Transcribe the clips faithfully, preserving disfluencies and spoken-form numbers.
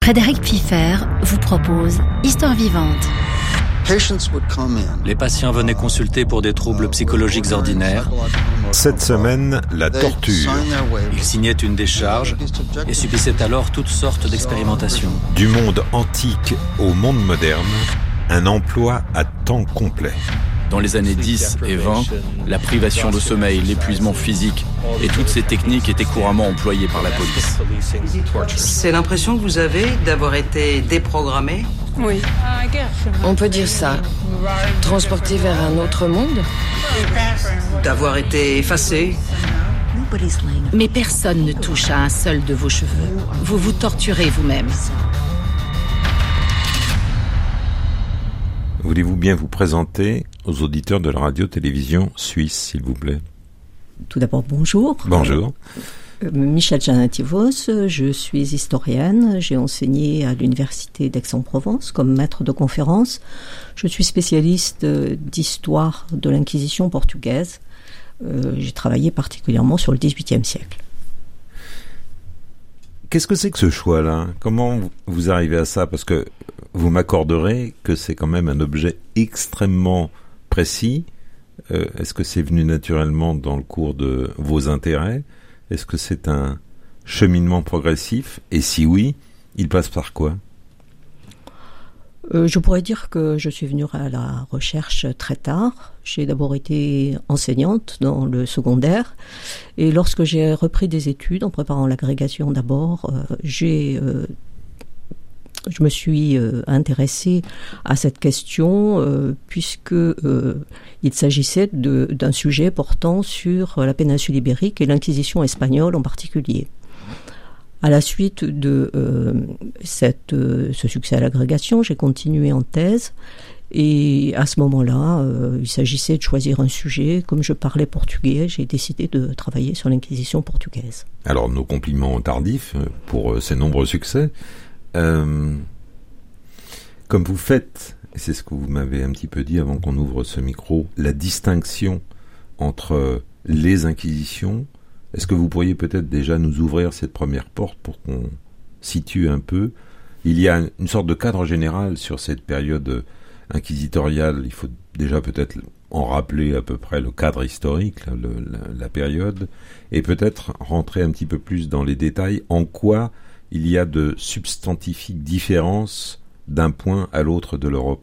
Frédéric Pfiffer vous propose Histoire vivante. Les patients venaient consulter pour des troubles psychologiques ordinaires. Cette semaine, la torture. Ils signaient une décharge et subissaient alors toutes sortes d'expérimentations. Du monde antique au monde moderne, un emploi à temps complet. Dans les années dix et vingt, la privation de sommeil, l'épuisement physique et toutes ces techniques étaient couramment employées par la police. C'est l'impression que vous avez d'avoir été déprogrammé ? Oui. On peut dire ça. Transporté vers un autre monde ? D'avoir été effacé ? Mais personne ne touche à un seul de vos cheveux. Vous vous torturez vous-même. Voulez-vous bien vous présenter aux auditeurs de la radio-télévision suisse, s'il vous plaît ? Tout d'abord, bonjour. Bonjour. Euh, Michel Janativos, je suis historienne. J'ai enseigné à l'université d'Aix-en-Provence comme maître de conférence. Je suis spécialiste d'histoire de l'Inquisition portugaise. Euh, j'ai travaillé particulièrement sur le dix-huitième siècle. Qu'est-ce que c'est que ce choix-là ? Comment vous arrivez à ça ? Parce que vous m'accorderez que c'est quand même un objet extrêmement précis. Euh, est-ce que c'est venu naturellement dans le cours de vos intérêts ? Est-ce que c'est un cheminement progressif ? Et si oui, il passe par quoi ? Euh, je pourrais dire que je suis venue à la recherche très tard. J'ai d'abord été enseignante dans le secondaire. Et lorsque j'ai repris des études, en préparant l'agrégation d'abord, euh, j'ai... Euh, je me suis euh, intéressée à cette question euh, puisque euh, il s'agissait de, d'un sujet portant sur la péninsule ibérique et l'Inquisition espagnole en particulier. À la suite de euh, cette, euh, ce succès à l'agrégation, j'ai continué en thèse et à ce moment-là, euh, il s'agissait de choisir un sujet. Comme je parlais portugais, j'ai décidé de travailler sur l'Inquisition portugaise. Alors, nos compliments tardifs pour euh, ces nombreux succès. Euh, comme vous faites, et c'est ce que vous m'avez un petit peu dit avant qu'on ouvre ce micro, la distinction entre les inquisitions, est-ce que vous pourriez peut-être déjà nous ouvrir cette première porte pour qu'on situe un peu ? Il y a une sorte de cadre général sur cette période inquisitoriale, il faut déjà peut-être en rappeler à peu près le cadre historique, le, la, la période, et peut-être rentrer un petit peu plus dans les détails, en quoi il y a de substantifiques différences d'un point à l'autre de l'Europe.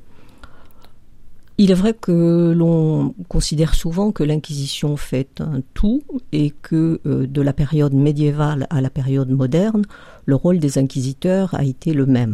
Il est vrai que l'on considère souvent que l'Inquisition fait un tout et que euh, de la période médiévale à la période moderne, le rôle des inquisiteurs a été le même.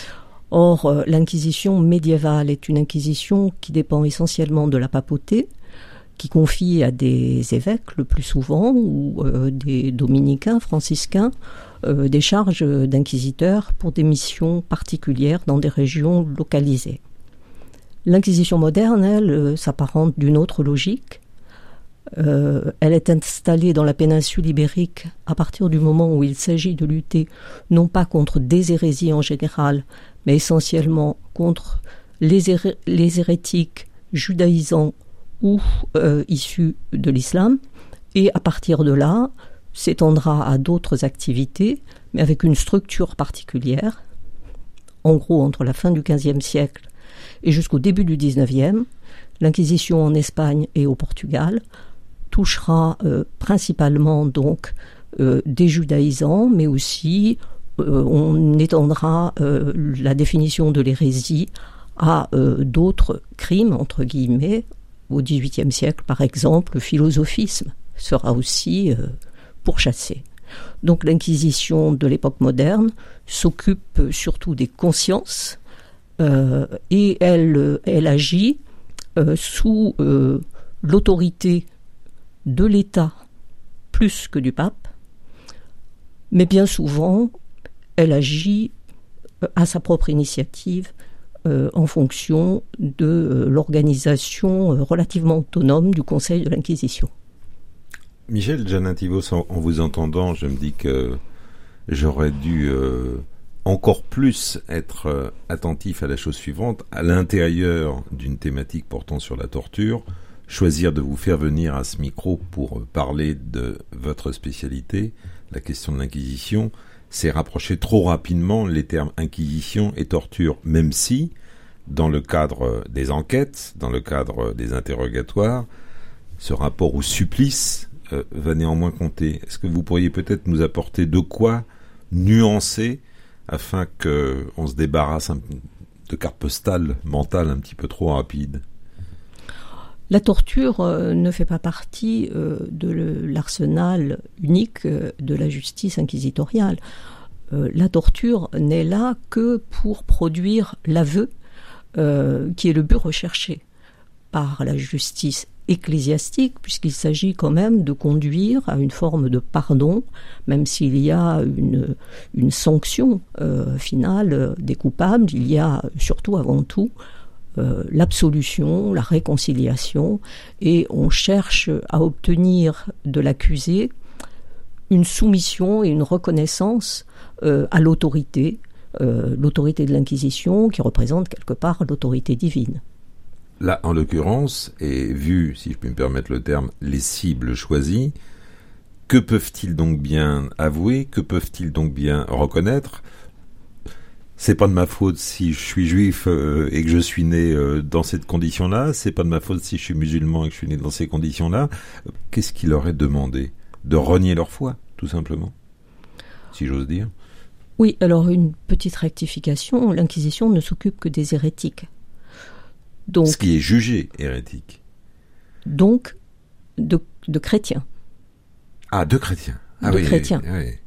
Or, euh, l'Inquisition médiévale est une inquisition qui dépend essentiellement de la papauté, qui confie à des évêques le plus souvent, ou euh, des dominicains, franciscains, euh, des charges d'inquisiteurs pour des missions particulières dans des régions localisées. L'Inquisition moderne, elle, euh, s'apparente d'une autre logique. Euh, elle est installée dans la péninsule ibérique à partir du moment où il s'agit de lutter non pas contre des hérésies en général, mais essentiellement contre les, hé- les hérétiques judaïsants ou euh, issus de l'islam, et à partir de là, s'étendra à d'autres activités, mais avec une structure particulière. En gros, entre la fin du quinzième siècle et jusqu'au début du dix-neuvième, l'Inquisition en Espagne et au Portugal touchera euh, principalement donc euh, des judaïsants, mais aussi euh, on étendra euh, la définition de l'hérésie à euh, d'autres crimes, entre guillemets. Au dix-huitième siècle, par exemple, le philosophisme sera aussi euh, pourchassé. Donc l'Inquisition de l'époque moderne s'occupe surtout des consciences euh, et elle, elle agit euh, sous euh, l'autorité de l'État plus que du pape, mais bien souvent, elle agit à sa propre initiative euh, en fonction de euh, l'organisation euh, relativement autonome du Conseil de l'Inquisition. Michel Janativos, en, en vous entendant, je me dis que j'aurais dû euh, encore plus être euh, attentif à la chose suivante, à l'intérieur d'une thématique portant sur la torture, choisir de vous faire venir à ce micro pour parler de votre spécialité, la question de l'Inquisition, c'est rapprocher trop rapidement les termes inquisition et torture, même si, dans le cadre des enquêtes, dans le cadre des interrogatoires, ce rapport au supplice euh, va néanmoins compter. Est-ce que vous pourriez peut-être nous apporter de quoi nuancer afin qu'on se débarrasse un, de cartes postales mentales un petit peu trop rapides? La torture euh, ne fait pas partie euh, de le, l'arsenal unique euh, de la justice inquisitoriale. Euh, la torture n'est là que pour produire l'aveu, euh, qui est le but recherché par la justice ecclésiastique, puisqu'il s'agit quand même de conduire à une forme de pardon, même s'il y a une, une sanction euh, finale des coupables, il y a surtout avant tout Euh, l'absolution, la réconciliation, et on cherche à obtenir de l'accusé une soumission et une reconnaissance euh, à l'autorité, euh, l'autorité de l'Inquisition qui représente quelque part l'autorité divine. Là, en l'occurrence, et vu, si je puis me permettre le terme, les cibles choisies, que peuvent-ils donc bien avouer, que peuvent-ils donc bien reconnaître ? C'est pas de ma faute si je suis juif euh, et que je suis né euh, dans cette condition-là. C'est pas de ma faute si je suis musulman et que je suis né dans ces conditions-là. Qu'est-ce qu'il leur est demandé ? De renier leur foi, tout simplement, si j'ose dire. Oui, alors une petite rectification. L'Inquisition ne s'occupe que des hérétiques. Donc, ce qui est jugé hérétique. Donc, de, de chrétiens. Ah, de chrétiens. Ah, de oui, chrétiens. Oui, oui.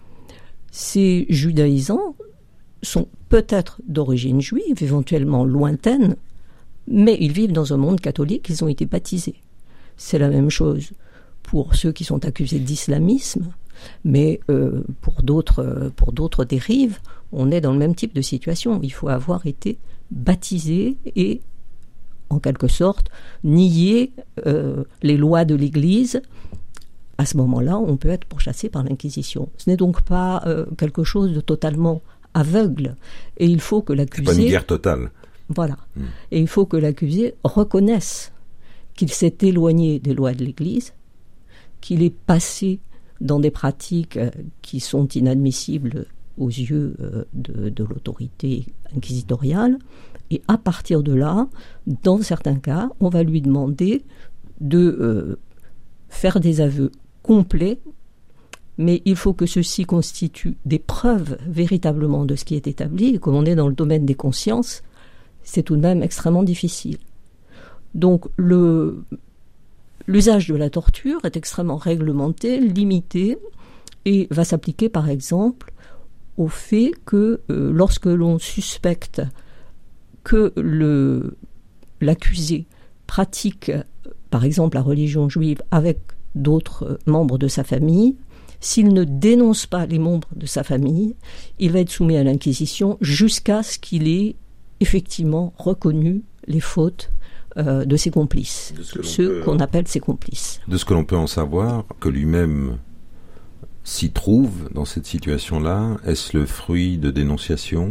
Ces judaïsants sont peut-être d'origine juive, éventuellement lointaine, mais ils vivent dans un monde catholique, ils ont été baptisés. C'est la même chose pour ceux qui sont accusés d'islamisme, mais euh, pour d'autres, pour d'autres dérives, on est dans le même type de situation. Il faut avoir été baptisé et, en quelque sorte, nier euh, les lois de l'Église. À ce moment-là, on peut être pourchassé par l'Inquisition. Ce n'est donc pas euh, quelque chose de totalement aveugle. Et il faut que l'accusé... C'est pas une guerre totale. Voilà. Mmh. Et il faut que l'accusé reconnaisse qu'il s'est éloigné des lois de l'Église, qu'il est passé dans des pratiques qui sont inadmissibles aux yeux de, de l'autorité inquisitoriale. Et à partir de là, dans certains cas, on va lui demander de euh, faire des aveux complets, mais il faut que ceci constitue des preuves véritablement de ce qui est établi, et comme on est dans le domaine des consciences, c'est tout de même extrêmement difficile. Donc le, l'usage de la torture est extrêmement réglementé, limité, et va s'appliquer par exemple au fait que euh, lorsque l'on suspecte que le, l'accusé pratique par exemple la religion juive avec d'autres membres de sa famille, s'il ne dénonce pas les membres de sa famille, il va être soumis à l'Inquisition jusqu'à ce qu'il ait effectivement reconnu les fautes euh, de ses complices, de ceux peut, qu'on appelle ses complices. De ce que l'on peut en savoir, que lui-même s'y trouve dans cette situation-là, est-ce le fruit de dénonciations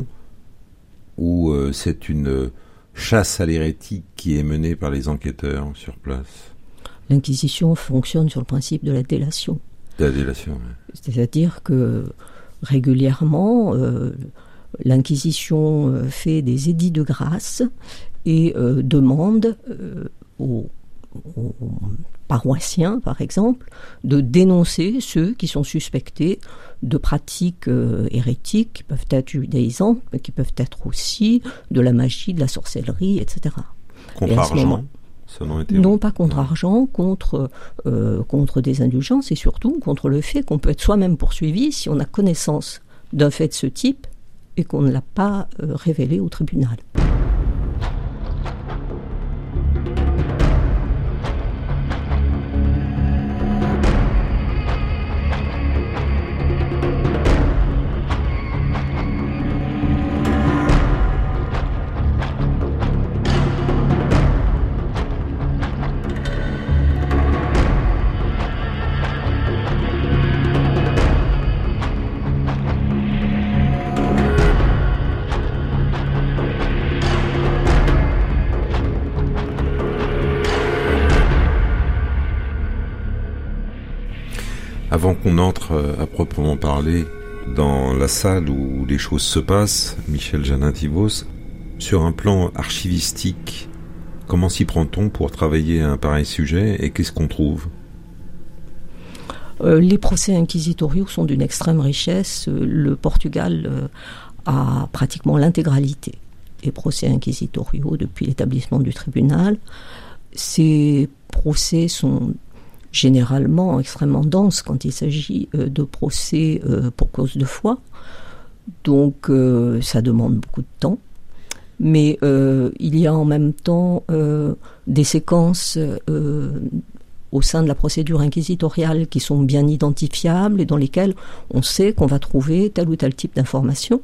ou euh, c'est une chasse à l'hérétique qui est menée par les enquêteurs sur place ? L'Inquisition fonctionne sur le principe de la délation. De la délation, oui. C'est-à-dire que régulièrement, euh, l'Inquisition euh, fait des édits de grâce et euh, demande euh, aux, aux paroissiens, par exemple, de dénoncer ceux qui sont suspectés de pratiques euh, hérétiques, qui peuvent être judaïsantes, mais qui peuvent être aussi de la magie, de la sorcellerie, et cetera. Contre argent Non, non pas contre argent, contre, euh, contre des indulgences et surtout contre le fait qu'on peut être soi-même poursuivi si on a connaissance d'un fait de ce type et qu'on ne l'a pas euh, révélé au tribunal. Avant qu'on entre à proprement parler dans la salle où les choses se passent, Michel Janin-Tivos, sur un plan archivistique, comment s'y prend-on pour travailler à un pareil sujet et qu'est-ce qu'on trouve ? euh, Les procès inquisitoriaux sont d'une extrême richesse. Le Portugal euh, a pratiquement l'intégralité des procès inquisitoriaux depuis l'établissement du tribunal. Ces procès sont généralement extrêmement denses quand il s'agit euh, de procès euh, pour cause de foi. Donc euh, ça demande beaucoup de temps. Mais euh, il y a en même temps euh, des séquences euh, au sein de la procédure inquisitoriale qui sont bien identifiables et dans lesquelles on sait qu'on va trouver tel ou tel type d'information.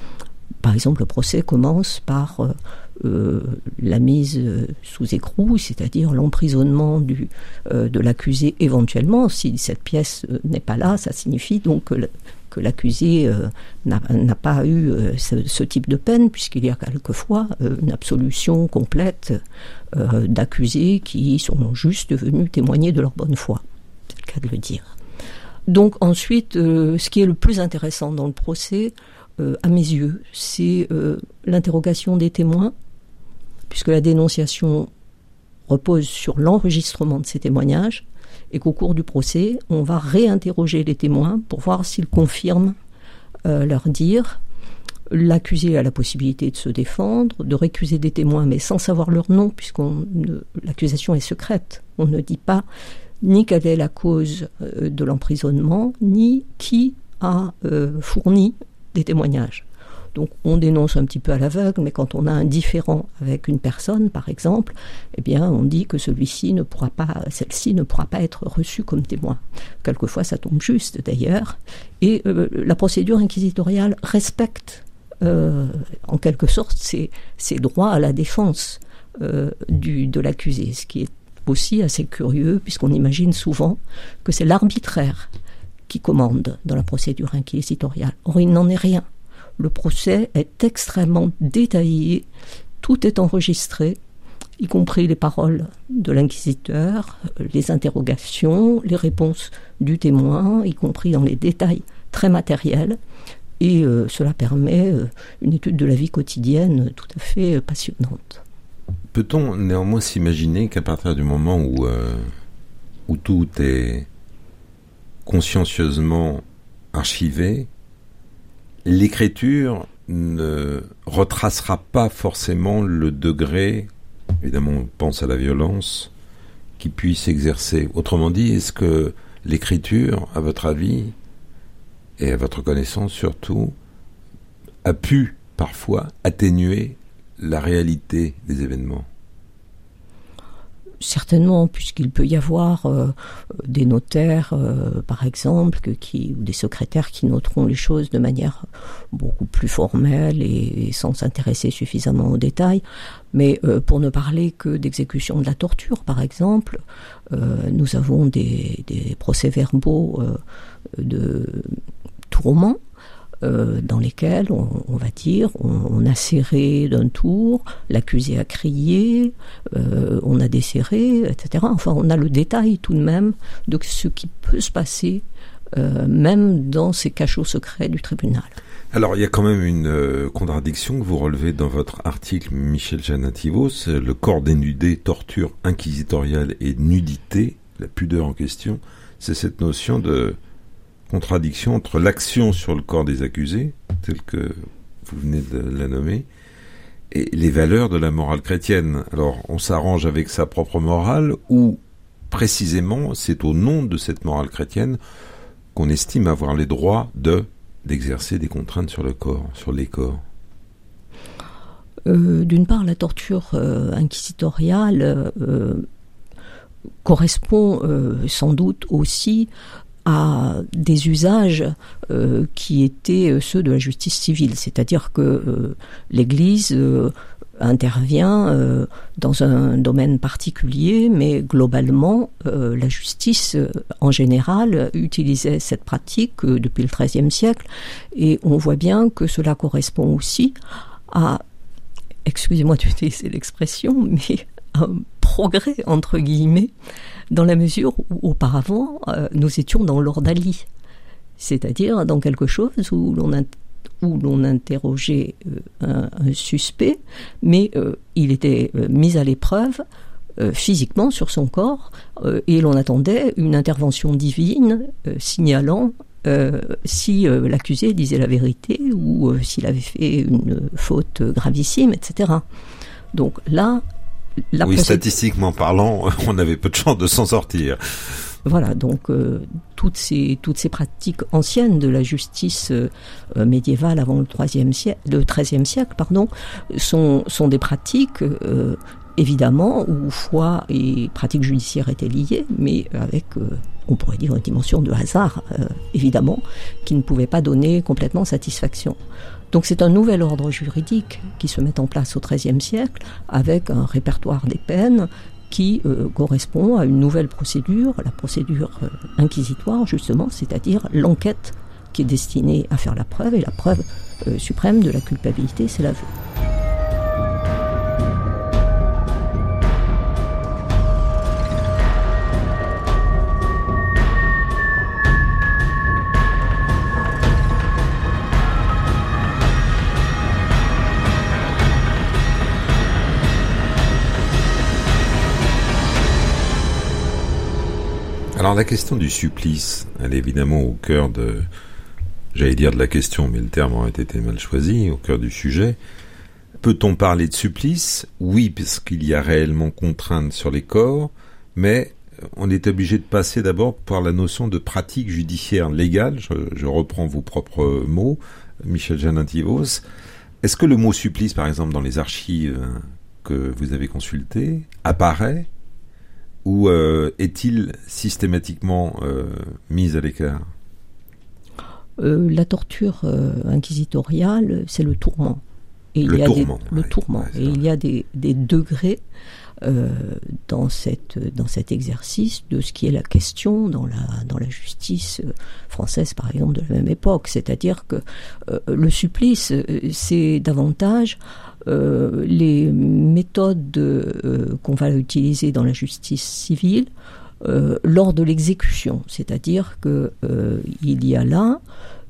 Par exemple, le procès commence par euh, euh, la mise sous écrou, c'est-à-dire l'emprisonnement du, euh, de l'accusé éventuellement. Si cette pièce euh, n'est pas là, ça signifie donc que, le, que l'accusé euh, n'a, n'a pas eu euh, ce, ce type de peine, puisqu'il y a quelquefois euh, une absolution complète euh, d'accusés qui sont juste venus témoigner de leur bonne foi. C'est le cas de le dire. Donc ensuite, euh, ce qui est le plus intéressant dans le procès, Euh, à mes yeux, c'est euh, l'interrogation des témoins, puisque la dénonciation repose sur l'enregistrement de ces témoignages, et qu'au cours du procès, on va réinterroger les témoins pour voir s'ils confirment euh, leur dire. L'accusé a la possibilité de se défendre, de récuser des témoins, mais sans savoir leur nom, puisque l'accusation est secrète. On ne dit pas ni quelle est la cause euh, de l'emprisonnement, ni qui a euh, fourni des témoignages. Donc on dénonce un petit peu à l'aveugle, mais quand on a un différend avec une personne, par exemple, eh bien on dit que celui-ci ne pourra pas, celle-ci ne pourra pas être reçue comme témoin. Quelquefois ça tombe juste d'ailleurs, et euh, la procédure inquisitoriale respecte euh, en quelque sorte ses, ses droits à la défense euh, du, de l'accusé, ce qui est aussi assez curieux, puisqu'on imagine souvent que c'est l'arbitraire qui commande dans la procédure inquisitoriale. Or, il n'en est rien. Le procès est extrêmement détaillé, tout est enregistré, y compris les paroles de l'inquisiteur, les interrogations, les réponses du témoin, y compris dans les détails très matériels, et euh, cela permet euh, une étude de la vie quotidienne tout à fait euh, passionnante. Peut-on néanmoins s'imaginer qu'à partir du moment où, euh, où tout est consciencieusement archivé, l'écriture ne retracera pas forcément le degré, évidemment on pense à la violence, qui puisse exercer. Autrement dit, est-ce que l'écriture, à votre avis, et à votre connaissance surtout, a pu parfois atténuer la réalité des événements ? Certainement, puisqu'il peut y avoir euh, des notaires, euh, par exemple, que, qui, ou des secrétaires qui noteront les choses de manière beaucoup plus formelle et, et sans s'intéresser suffisamment aux détails. Mais euh, pour ne parler que d'exécution de la torture, par exemple, euh, nous avons des, des procès-verbaux euh, de tourment, Euh, dans lesquels on, on va dire on, on a serré d'un tour, l'accusé a crié, euh, on a desserré, et cetera. Enfin, on a le détail tout de même de ce qui peut se passer, euh, même dans ces cachots secrets du tribunal. Alors, il y a quand même une euh, contradiction que vous relevez dans votre article, Michel Janin-Tivos, le corps dénudé, torture inquisitoriale et nudité, la pudeur en question, c'est cette notion de contradiction entre l'action sur le corps des accusés, telle que vous venez de la nommer, et les valeurs de la morale chrétienne. Alors, on s'arrange avec sa propre morale, ou précisément, c'est au nom de cette morale chrétienne qu'on estime avoir les droits de d'exercer des contraintes sur le corps, sur les corps. Euh, d'une part, la torture euh, inquisitoriale euh, correspond euh, sans doute aussi à des usages euh, qui étaient ceux de la justice civile, c'est-à-dire que euh, l'Église euh, intervient euh, dans un domaine particulier, mais globalement, euh, la justice euh, en général utilisait cette pratique euh, depuis le treizième siècle, et on voit bien que cela correspond aussi à, excusez-moi d'utiliser l'expression, mais un progrès, entre guillemets, dans la mesure où auparavant, euh, nous étions dans l'ordalie. c'est-à-dire dans quelque chose où l'on a où l'on interrogeait euh, un, un suspect, mais euh, il était euh, mis à l'épreuve euh, physiquement sur son corps, euh, et l'on attendait une intervention divine euh, signalant euh, si euh, l'accusé disait la vérité ou euh, s'il avait fait une faute gravissime, et cetera. Donc là, la oui, procéd- statistiquement parlant, on avait peu de chance de s'en sortir. Voilà, donc euh, toutes ces toutes ces pratiques anciennes de la justice euh, médiévale avant le troisième siècle, le treizième siècle, pardon, sont sont des pratiques euh, évidemment où foi et pratique judiciaire étaient liées, mais avec euh, on pourrait dire une dimension de hasard euh, évidemment qui ne pouvait pas donner complètement satisfaction. Donc c'est un nouvel ordre juridique qui se met en place au treizième siècle avec un répertoire des peines qui euh, correspond à une nouvelle procédure, la procédure euh, inquisitoire justement, c'est-à-dire l'enquête qui est destinée à faire la preuve, et la preuve euh, suprême de la culpabilité, c'est l'aveu. Alors la question du supplice, elle est évidemment au cœur de, j'allais dire de la question, mais le terme aurait été mal choisi, au cœur du sujet. Peut-on parler de supplice ? Oui, parce qu'il y a réellement contrainte sur les corps, mais on est obligé de passer d'abord par la notion de pratique judiciaire légale. Je, je reprends vos propres mots, Michel Janin-Tivos. Est-ce que le mot supplice, par exemple, dans les archives que vous avez consultées, apparaît ? Ou euh, est-il systématiquement euh, mis à l'écart ? euh, La torture euh, inquisitoriale, c'est le tourment. Et le, il y a tourment, des, le ouais, tourment. Ouais, et il y a des, des degrés euh, dans, cette, dans cet exercice de ce qui est la question dans la, dans la justice française, par exemple, de la même époque. C'est-à-dire que euh, le supplice, c'est davantage euh, les méthodes euh, qu'on va utiliser dans la justice civile euh, lors de l'exécution. C'est-à-dire que euh, il y a là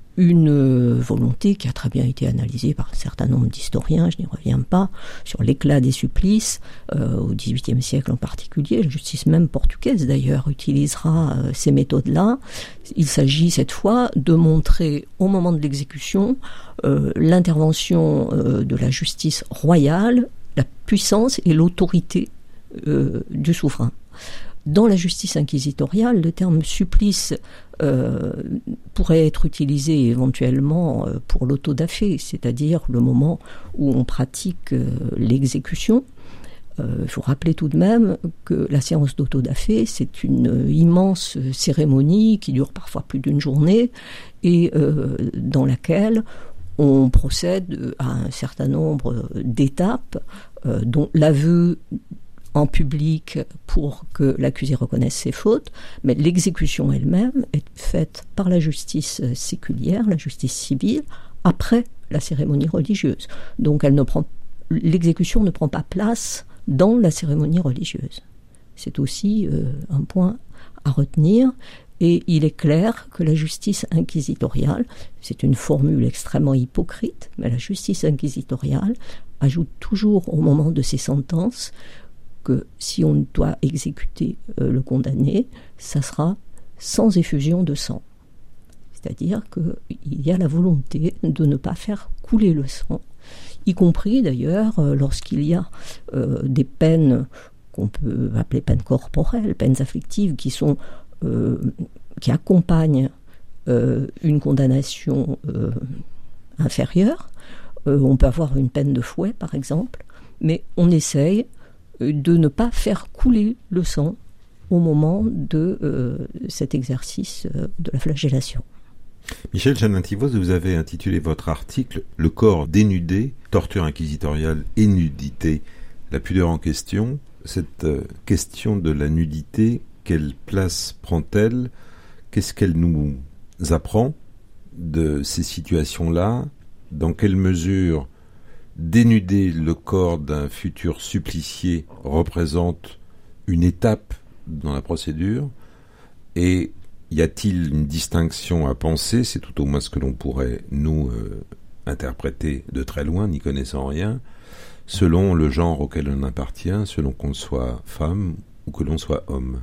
une volonté qui a très bien été analysée par un certain nombre d'historiens, je n'y reviens pas, sur l'éclat des supplices, euh, au dix-huitième siècle en particulier. La justice même portugaise, d'ailleurs, utilisera euh, ces méthodes-là. Il s'agit cette fois de montrer, au moment de l'exécution, euh, l'intervention euh, de la justice royale, la puissance et l'autorité euh, du souverain. Dans la justice inquisitoriale, le terme supplice euh, pourrait être utilisé éventuellement euh, pour l'autodafé, c'est-à-dire le moment où on pratique euh, l'exécution. Il euh, faut rappeler tout de même que la séance d'autodafé, c'est une immense cérémonie qui dure parfois plus d'une journée et euh, dans laquelle on procède à un certain nombre d'étapes, euh, dont l'aveu en public pour que l'accusé reconnaisse ses fautes, mais l'exécution elle-même est faite par la justice séculière, la justice civile, après la cérémonie religieuse. Donc elle ne prend, l'exécution ne prend pas place dans la cérémonie religieuse. C'est aussi euh, un point à retenir, et il est clair que la justice inquisitoriale, c'est une formule extrêmement hypocrite, mais la justice inquisitoriale ajoute toujours au moment de ses sentences que si on doit exécuter euh, le condamné, ça sera sans effusion de sang. C'est-à-dire qu'il y a la volonté de ne pas faire couler le sang, y compris d'ailleurs euh, lorsqu'il y a euh, des peines qu'on peut appeler peines corporelles, peines afflictives, qui sont euh, qui accompagnent euh, une condamnation euh, inférieure. Euh, on peut avoir une peine de fouet, par exemple, mais on essaye de ne pas faire couler le sang au moment de euh, cet exercice euh, de la flagellation. Michel Janin-Tivos, vous avez intitulé votre article « Le corps dénudé, torture inquisitoriale et nudité, la pudeur en question ». Cette euh, question de la nudité, quelle place prend-elle ? Qu'est-ce qu'elle nous apprend de ces situations-là ? Dans quelle mesure dénuder le corps d'un futur supplicié représente une étape dans la procédure, et y a-t-il une distinction à penser, c'est tout au moins ce que l'on pourrait, nous, euh, interpréter de très loin, n'y connaissant rien, selon le genre auquel on appartient, selon qu'on soit femme ou que l'on soit homme?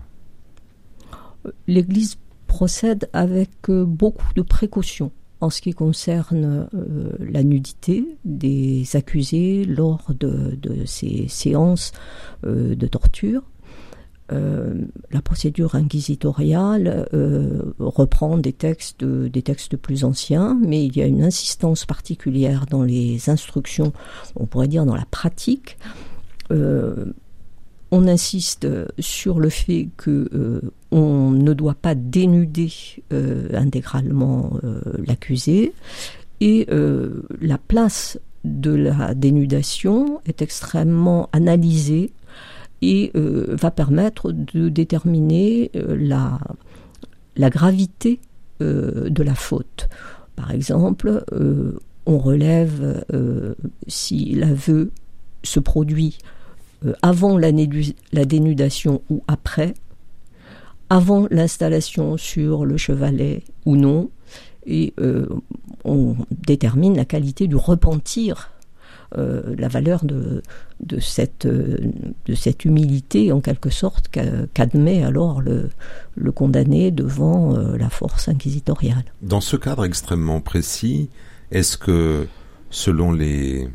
L'Église procède avec euh, beaucoup de précautions en ce qui concerne euh, la nudité des accusés lors de, de ces séances euh, de torture. Euh, la procédure inquisitoriale euh, reprend des textes, des textes plus anciens, mais il y a une insistance particulière dans les instructions, on pourrait dire dans la pratique. Euh, on insiste sur le fait que euh, on ne doit pas dénuder euh, intégralement euh, l'accusé, et euh, la place de la dénudation est extrêmement analysée et euh, va permettre de déterminer euh, la, la gravité euh, de la faute. Par exemple, euh, on relève euh, si l'aveu se produit euh, avant la, nédu- la dénudation ou après, avant l'installation sur le chevalet ou non, et euh, on détermine la qualité du repentir, Euh, la valeur de, de, cette, euh, de cette humilité, en quelque sorte, qu'a, qu'admet alors le, le condamné devant euh, la force inquisitoriale. Dans ce cadre extrêmement précis, est-ce que, selon les,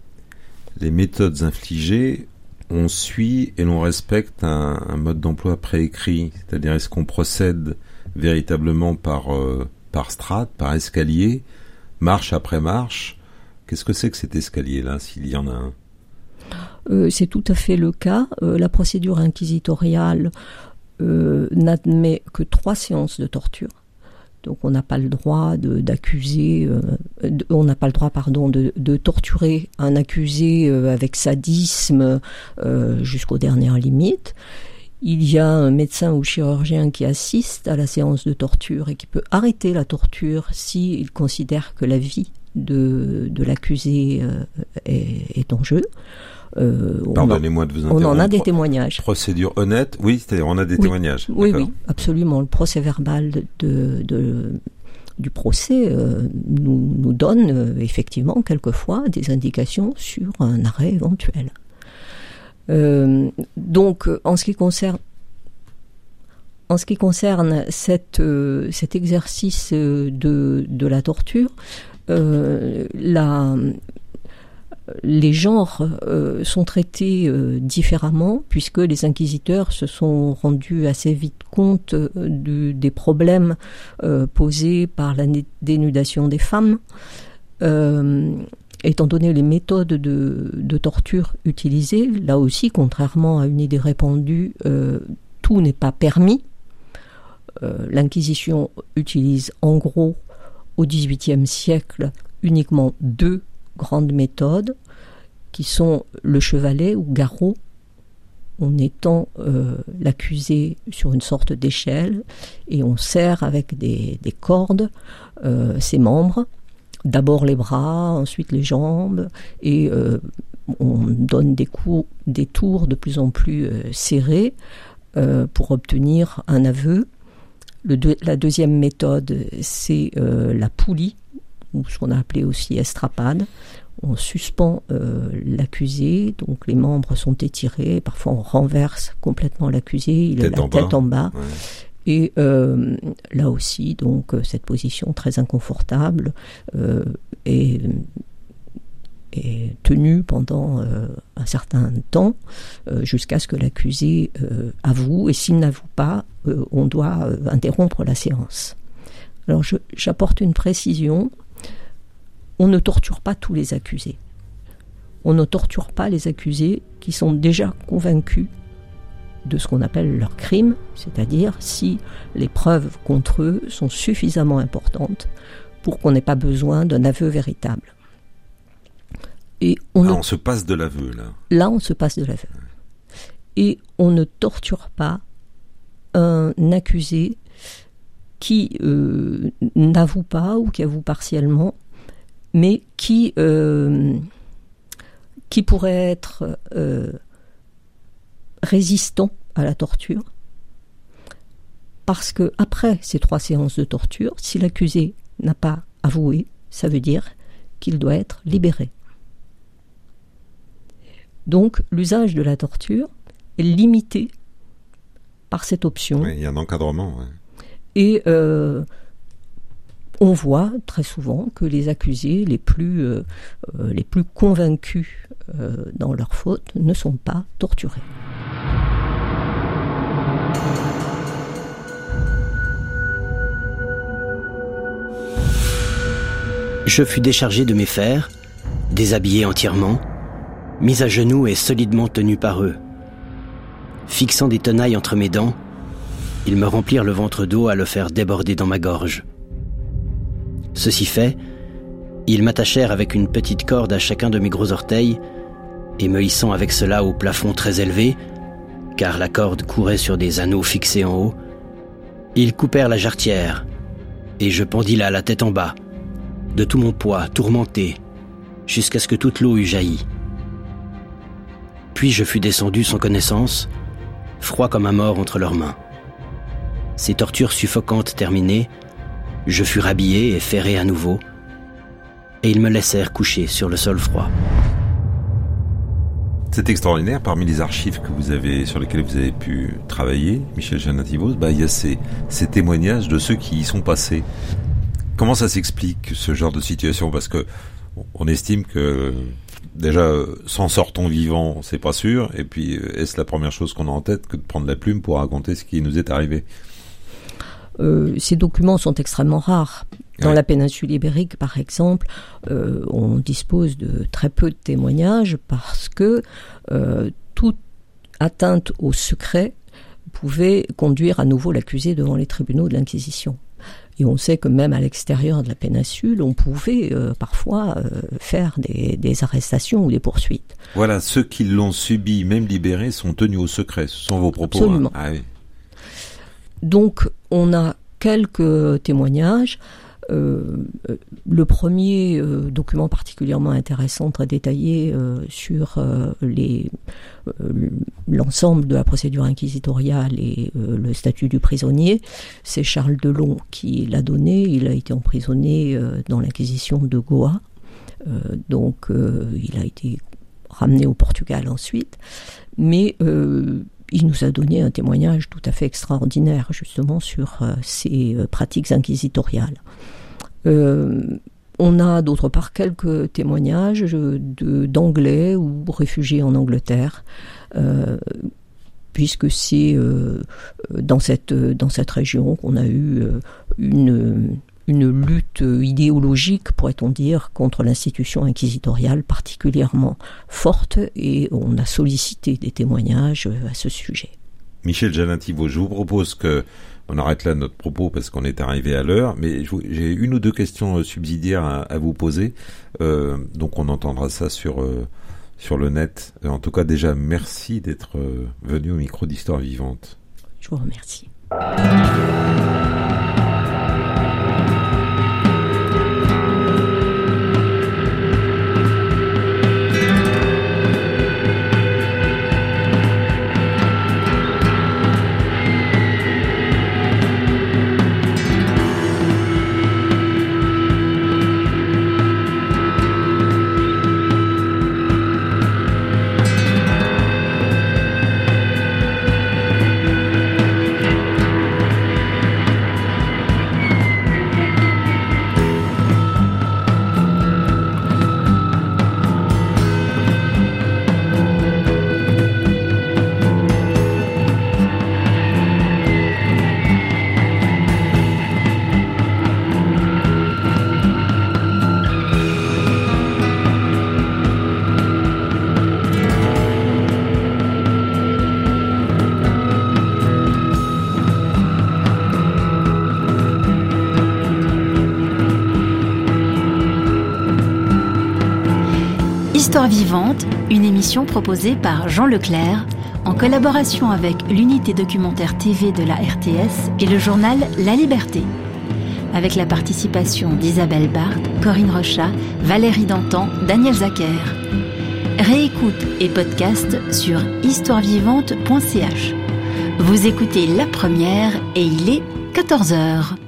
les méthodes infligées, on suit et l'on respecte un, un mode d'emploi préécrit? C'est-à-dire, est-ce qu'on procède véritablement par, euh, par strate, par escalier, marche après marche? Qu'est-ce que c'est que cet escalier-là, s'il y en a un? euh, C'est tout à fait le cas. Euh, la procédure inquisitoriale euh, n'admet que trois séances de torture. Donc on n'a pas le droit de, d'accuser, euh, de, on n'a pas le droit, pardon, de, de torturer un accusé euh, avec sadisme euh, jusqu'aux dernières limites. Il y a un médecin ou chirurgien qui assiste à la séance de torture et qui peut arrêter la torture s'il considère que la vie de, de l'accusé euh, est, est en jeu. Euh, Pardonnez-moi de vous interrompre. On en a des témoignages. Procédure honnête, oui, c'est-à-dire on a des oui. témoignages. Oui, oui, absolument. Le procès verbal de, de, de, du procès euh, nous, nous donne euh, effectivement quelquefois des indications sur un arrêt éventuel. Euh, donc, en ce qui concerne En ce qui concerne cette, euh, cet exercice de, de la torture, euh, la, les genres euh, sont traités euh, différemment, puisque les inquisiteurs se sont rendus assez vite compte euh, de, des problèmes euh, posés par la dénudation des femmes. Euh, étant donné les méthodes de, de torture utilisées, là aussi, contrairement à une idée répandue, euh, tout n'est pas permis. Euh, l'Inquisition utilise en gros au dix-huitième siècle uniquement deux grandes méthodes qui sont le chevalet ou garrot. On étend euh, l'accusé sur une sorte d'échelle et on serre avec des, des cordes euh, ses membres, d'abord les bras, ensuite les jambes, et euh, on donne des coups, des tours de plus en plus euh, serrés euh, pour obtenir un aveu. Le deux, la deuxième méthode, c'est euh, la poulie, ou ce qu'on a appelé aussi estrapade. On suspend euh, l'accusé, donc les membres sont étirés, parfois on renverse complètement l'accusé, il a la en tête bas. en bas. Ouais. Et euh, là aussi, donc, cette position très inconfortable euh, est, est tenue pendant euh, un certain temps, euh, jusqu'à ce que l'accusé euh, avoue, et s'il n'avoue pas, euh, on doit euh, interrompre la séance. Alors, je, j'apporte une précision. On ne torture pas tous les accusés. On ne torture pas les accusés qui sont déjà convaincus de ce qu'on appelle leur crime, c'est-à-dire si les preuves contre eux sont suffisamment importantes pour qu'on n'ait pas besoin d'un aveu véritable. Et on, ah, ne... on se passe de l'aveu, là. Là, on se passe de l'aveu. Et on ne torture pas un accusé qui euh, n'avoue pas ou qui avoue partiellement, mais qui, euh, qui pourrait être euh, résistant à la torture, Parce que après ces trois séances de torture, si l'accusé n'a pas avoué, ça veut dire qu'il doit être libéré. Donc, l'usage de la torture est limité par cette option. Oui, il y a un encadrement. Ouais. Et euh, on voit très souvent que les accusés les plus, euh, les plus convaincus euh, dans leur faute ne sont pas torturés. Je fus déchargé de mes fers, déshabillé entièrement, mis à genoux et solidement tenu par eux. Fixant des tenailles entre mes dents, ils me remplirent le ventre d'eau à le faire déborder dans ma gorge. Ceci fait, ils m'attachèrent avec une petite corde à chacun de mes gros orteils et me hissant avec cela au plafond très élevé, car la corde courait sur des anneaux fixés en haut, ils coupèrent la jarretière et je pendis là la tête en bas, de tout mon poids, tourmenté, jusqu'à ce que toute l'eau eût jailli. Puis je fus descendu sans connaissance, froid comme un mort entre leurs mains. Ces tortures suffocantes terminées, je fus rhabillé et ferré à nouveau, et ils me laissèrent coucher sur le sol froid. C'est extraordinaire, parmi les archives que vous avez, sur lesquelles vous avez pu travailler, Michel Janativos, bah, il y a ces, ces témoignages de ceux qui y sont passés. Comment ça s'explique, ce genre de situation? Parce que on estime que déjà, s'en sort-on vivant, c'est pas sûr. Et puis, est-ce la première chose qu'on a en tête que de prendre la plume pour raconter ce qui nous est arrivé? euh, Ces documents sont extrêmement rares. Dans ouais. la péninsule ibérique, par exemple, euh, on dispose de très peu de témoignages parce que euh, toute atteinte au secret pouvait conduire à nouveau l'accusé devant les tribunaux de l'Inquisition. Et on sait que même à l'extérieur de la péninsule, on pouvait euh, parfois euh, faire des, des arrestations ou des poursuites. Voilà, ceux qui l'ont subi, même libérés, sont tenus au secret. Ce sont vos propos. Absolument. Hein. Ah, oui. Donc, on a quelques témoignages. Euh, le premier euh, document particulièrement intéressant, très détaillé euh, sur euh, les, euh, l'ensemble de la procédure inquisitoriale et euh, le statut du prisonnier, c'est Charles Delon qui l'a donné. Il a été emprisonné euh, dans l'inquisition de Goa, euh, donc euh, il a été ramené au Portugal ensuite, mais euh, il nous a donné un témoignage tout à fait extraordinaire justement sur euh, ces euh, pratiques inquisitoriales. Euh, on a d'autre part quelques témoignages de, d'anglais ou réfugiés en Angleterre, euh, puisque c'est euh, dans cette dans cette région qu'on a eu euh, une une lutte idéologique, pourrait-on dire, contre l'institution inquisitoriale particulièrement forte, et on a sollicité des témoignages à ce sujet. Michel Janativos, je vous propose que on arrête là notre propos parce qu'on est arrivé à l'heure, mais je vous, j'ai une ou deux questions subsidiaires à, à vous poser. Euh, donc on entendra ça sur euh, sur le net. En tout cas, déjà, merci d'être euh, venu au micro d'Histoire Vivante. Je vous remercie. Histoire vivante, une émission proposée par Jean Leclerc en collaboration avec l'unité documentaire T V de la R T S et le journal La Liberté, avec la participation d'Isabelle Barthes, Corinne Rochat, Valérie Dantan, Daniel Zacher. Réécoute et podcast sur histoire vivante point c h. Vous écoutez La Première et il est quatorze heures.